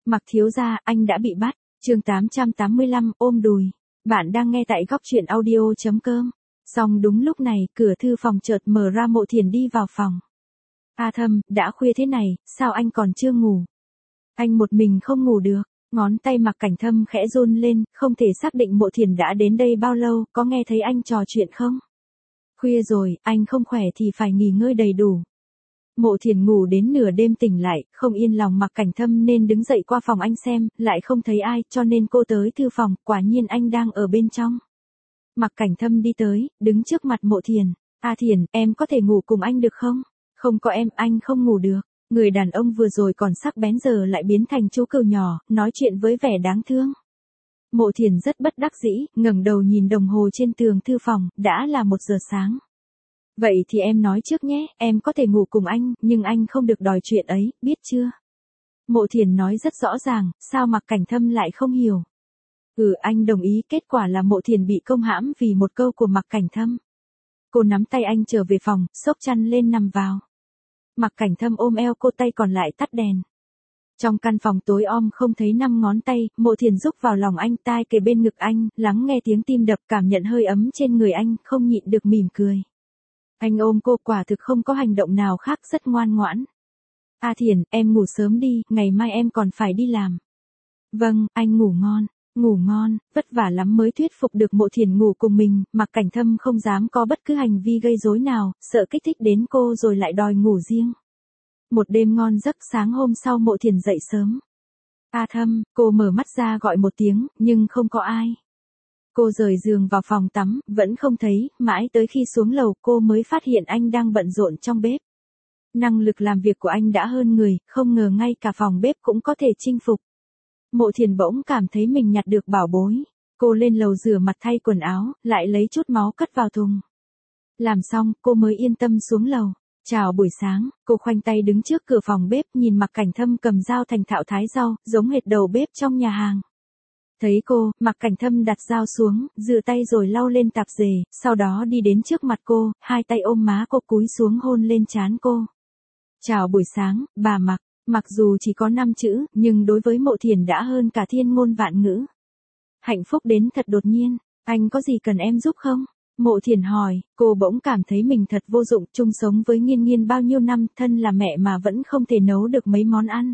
Mặc thiếu gia, anh đã bị bắt. Chương 885, ôm đùi. Bạn đang nghe tại góc truyện audio.com. Xong đúng lúc này, cửa thư phòng chợt mở ra, Mộ Thiền đi vào phòng. A Thâm, đã khuya thế này, sao anh còn chưa ngủ? Anh một mình không ngủ được. Ngón tay Mặc Cảnh Thâm khẽ run lên, không thể xác định Mộ Thiền đã đến đây bao lâu, có nghe thấy anh trò chuyện không? Khuya rồi, anh không khỏe thì phải nghỉ ngơi đầy đủ. Mộ Thiền ngủ đến nửa đêm tỉnh lại, không yên lòng Mặc Cảnh Thâm nên đứng dậy qua phòng anh xem, lại không thấy ai, cho nên cô tới thư phòng, quả nhiên anh đang ở bên trong. Mặc Cảnh Thâm đi tới, đứng trước mặt Mộ Thiền. A Thiền, em có thể ngủ cùng anh được không? Không có em, anh không ngủ được. Người đàn ông vừa rồi còn sắc bén giờ lại biến thành chú cừu nhỏ, nói chuyện với vẻ đáng thương. Mộ Thiền rất bất đắc dĩ, ngẩng đầu nhìn đồng hồ trên tường thư phòng, đã là 1 giờ sáng. Vậy thì em nói trước nhé, em có thể ngủ cùng anh, nhưng anh không được đòi chuyện ấy, biết chưa? Mộ Thiền nói rất rõ ràng, sao Mặc Cảnh Thâm lại không hiểu? Anh đồng ý, kết quả là Mộ Thiền bị công hãm vì một câu của Mặc Cảnh Thâm. Cô nắm tay anh trở về phòng, xốc chăn lên nằm vào. Mặc Cảnh Thâm ôm eo cô, tay còn lại tắt đèn. Trong căn phòng tối om không thấy 5 ngón tay, Mộ Thiền rúc vào lòng anh, tai kề bên ngực anh, lắng nghe tiếng tim đập, cảm nhận hơi ấm trên người anh, không nhịn được mỉm cười. Anh ôm cô, quả thực không có hành động nào khác, rất ngoan ngoãn. A Thiền, em ngủ sớm đi, ngày mai em còn phải đi làm. Vâng, anh ngủ ngon. Ngủ ngon, vất vả lắm mới thuyết phục được Mộ Thiền ngủ cùng mình, Mặc Cảnh Thâm không dám có bất cứ hành vi gây rối nào, sợ kích thích đến cô rồi lại đòi ngủ riêng. Một đêm ngon giấc, sáng hôm sau Mộ Thiền dậy sớm. A Thâm, cô mở mắt ra gọi một tiếng, nhưng không có ai. Cô rời giường vào phòng tắm, vẫn không thấy, mãi tới khi xuống lầu cô mới phát hiện anh đang bận rộn trong bếp. Năng lực làm việc của anh đã hơn người, không ngờ ngay cả phòng bếp cũng có thể chinh phục. Mộ Thiền bỗng cảm thấy mình nhặt được bảo bối. Cô lên lầu rửa mặt thay quần áo, lại lấy chút máu cất vào thùng. Làm xong, cô mới yên tâm xuống lầu. Chào buổi sáng, cô khoanh tay đứng trước cửa phòng bếp nhìn Mặc Cảnh Thâm cầm dao thành thạo thái rau, giống hệt đầu bếp trong nhà hàng. Thấy cô, Mặc Cảnh Thâm đặt dao xuống, rửa tay rồi lau lên tạp dề, sau đó đi đến trước mặt cô, hai tay ôm má cô cúi xuống hôn lên trán cô. Chào buổi sáng, bà Mặc. Mặc dù chỉ có 5 chữ, nhưng đối với Mộ Thiền đã hơn cả thiên ngôn vạn ngữ. Hạnh phúc đến thật đột nhiên, anh có gì cần em giúp không? Mộ Thiền hỏi, cô bỗng cảm thấy mình thật vô dụng, chung sống với Nghiên Nghiên bao nhiêu năm, thân là mẹ mà vẫn không thể nấu được mấy món ăn.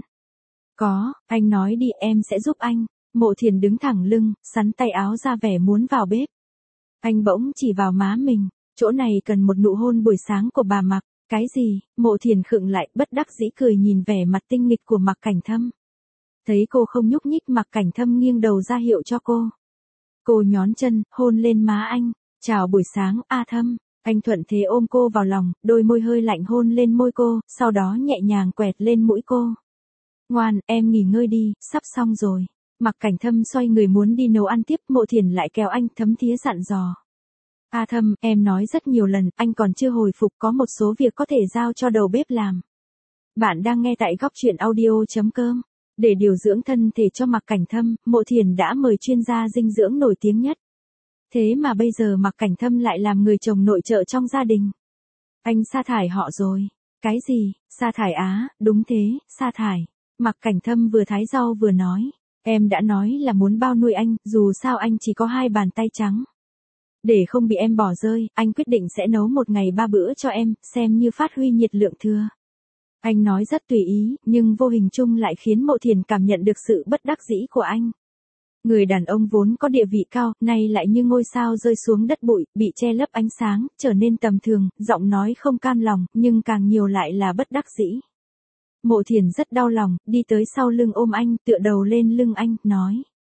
Có, anh nói đi, em sẽ giúp anh. Mộ Thiền đứng thẳng lưng, xắn tay áo ra vẻ muốn vào bếp. Anh bỗng chỉ vào má mình, chỗ này cần một nụ hôn buổi sáng của bà Mặc. Cái gì? Mộ Thiền khựng lại, bất đắc dĩ cười nhìn vẻ mặt tinh nghịch của Mặc Cảnh Thâm. Thấy cô không nhúc nhích, Mặc Cảnh Thâm nghiêng đầu ra hiệu cho cô. Cô nhón chân, hôn lên má anh. Chào buổi sáng, A Thâm. Anh thuận thế ôm cô vào lòng, đôi môi hơi lạnh hôn lên môi cô, sau đó nhẹ nhàng quẹt lên mũi cô. Ngoan, em nghỉ ngơi đi, sắp xong rồi. Mặc Cảnh Thâm xoay người muốn đi nấu ăn tiếp, Mộ Thiền lại kéo anh, thấm thía dặn dò. A Thâm, em nói rất nhiều lần, anh còn chưa hồi phục, có một số việc có thể giao cho đầu bếp làm. Bạn đang nghe tại góc truyện audio.com. Để điều dưỡng thân thể cho Mặc Cảnh Thâm, Mộ Thiền đã mời chuyên gia dinh dưỡng nổi tiếng nhất. Thế mà bây giờ Mặc Cảnh Thâm lại làm người chồng nội trợ trong gia đình. Anh sa thải họ rồi. Cái gì? Sa thải á? Đúng thế, sa thải. Mặc Cảnh Thâm vừa thái rau vừa nói. Em đã nói là muốn bao nuôi anh, dù sao anh chỉ có 2 bàn tay trắng. Để không bị em bỏ rơi, anh quyết định sẽ nấu 1 ngày 3 bữa cho em, xem như phát huy nhiệt lượng thừa. Anh nói rất tùy ý, nhưng vô hình chung lại khiến Mộ Thiền cảm nhận được sự bất đắc dĩ của anh. Người đàn ông vốn có địa vị cao, nay lại như ngôi sao rơi xuống đất bụi, bị che lấp ánh sáng, trở nên tầm thường, giọng nói không cam lòng, nhưng càng nhiều lại là bất đắc dĩ. Mộ Thiền rất đau lòng, đi tới sau lưng ôm anh, tựa đầu lên lưng anh, nói.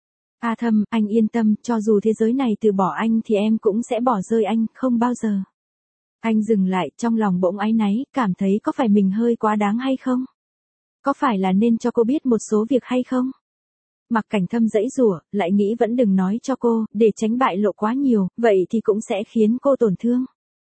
A Thâm, anh yên tâm, cho dù thế giới này từ bỏ anh thì em cũng sẽ bỏ rơi anh, không bao giờ. Anh dừng lại, trong lòng bỗng áy náy, cảm thấy có phải mình hơi quá đáng hay không? Có phải là nên cho cô biết một số việc hay không? Mặc Cảnh Thâm giãy giụa, lại nghĩ vẫn đừng nói cho cô, để tránh bại lộ quá nhiều, vậy thì cũng sẽ khiến cô tổn thương.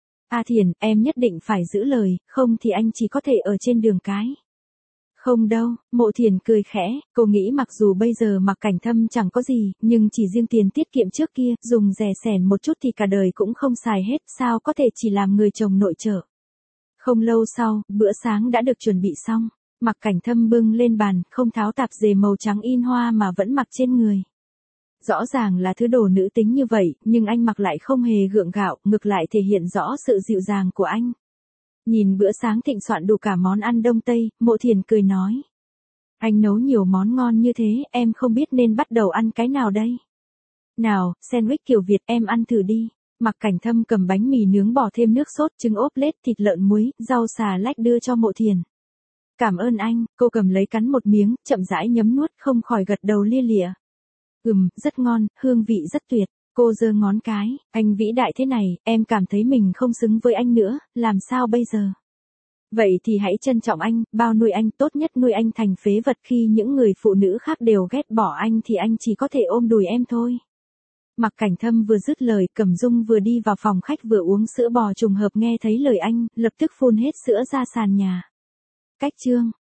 A Thiền, em nhất định phải giữ lời, không thì anh chỉ có thể ở trên đường cái. Không đâu, Mộ Thiền cười khẽ, cô nghĩ mặc dù bây giờ Mặc Cảnh Thâm chẳng có gì, nhưng chỉ riêng tiền tiết kiệm trước kia, dùng rẻ sẻn một chút thì cả đời cũng không xài hết, sao có thể chỉ làm người chồng nội trợ. Không lâu sau, bữa sáng đã được chuẩn bị xong. Mặc Cảnh Thâm bưng lên bàn, không tháo tạp dề màu trắng in hoa mà vẫn mặc trên người. Rõ ràng là thứ đồ nữ tính như vậy, nhưng anh mặc lại không hề gượng gạo, ngược lại thể hiện rõ sự dịu dàng của anh. Nhìn bữa sáng thịnh soạn đủ cả món ăn Đông Tây, Mộ Thiền cười nói. Anh nấu nhiều món ngon như thế, em không biết nên bắt đầu ăn cái nào đây. Nào, sandwich kiểu Việt em ăn thử đi. Mặc Cảnh Thâm cầm bánh mì nướng bỏ thêm nước sốt, trứng ốp lết, thịt lợn muối, rau xà lách đưa cho Mộ Thiền. Cảm ơn anh, cô cầm lấy cắn một miếng, chậm rãi nhấm nuốt, không khỏi gật đầu lia lịa. Rất ngon, hương vị rất tuyệt. Cô giơ ngón cái, anh vĩ đại thế này, em cảm thấy mình không xứng với anh nữa, làm sao bây giờ? Vậy thì hãy trân trọng anh, bao nuôi anh, tốt nhất nuôi anh thành phế vật, khi những người phụ nữ khác đều ghét bỏ anh thì anh chỉ có thể ôm đùi em thôi. Mặc Cảnh Thâm vừa dứt lời, Cẩm Dung vừa đi vào phòng khách vừa uống sữa bò, trùng hợp nghe thấy lời anh, lập tức phun hết sữa ra sàn nhà. Cách chương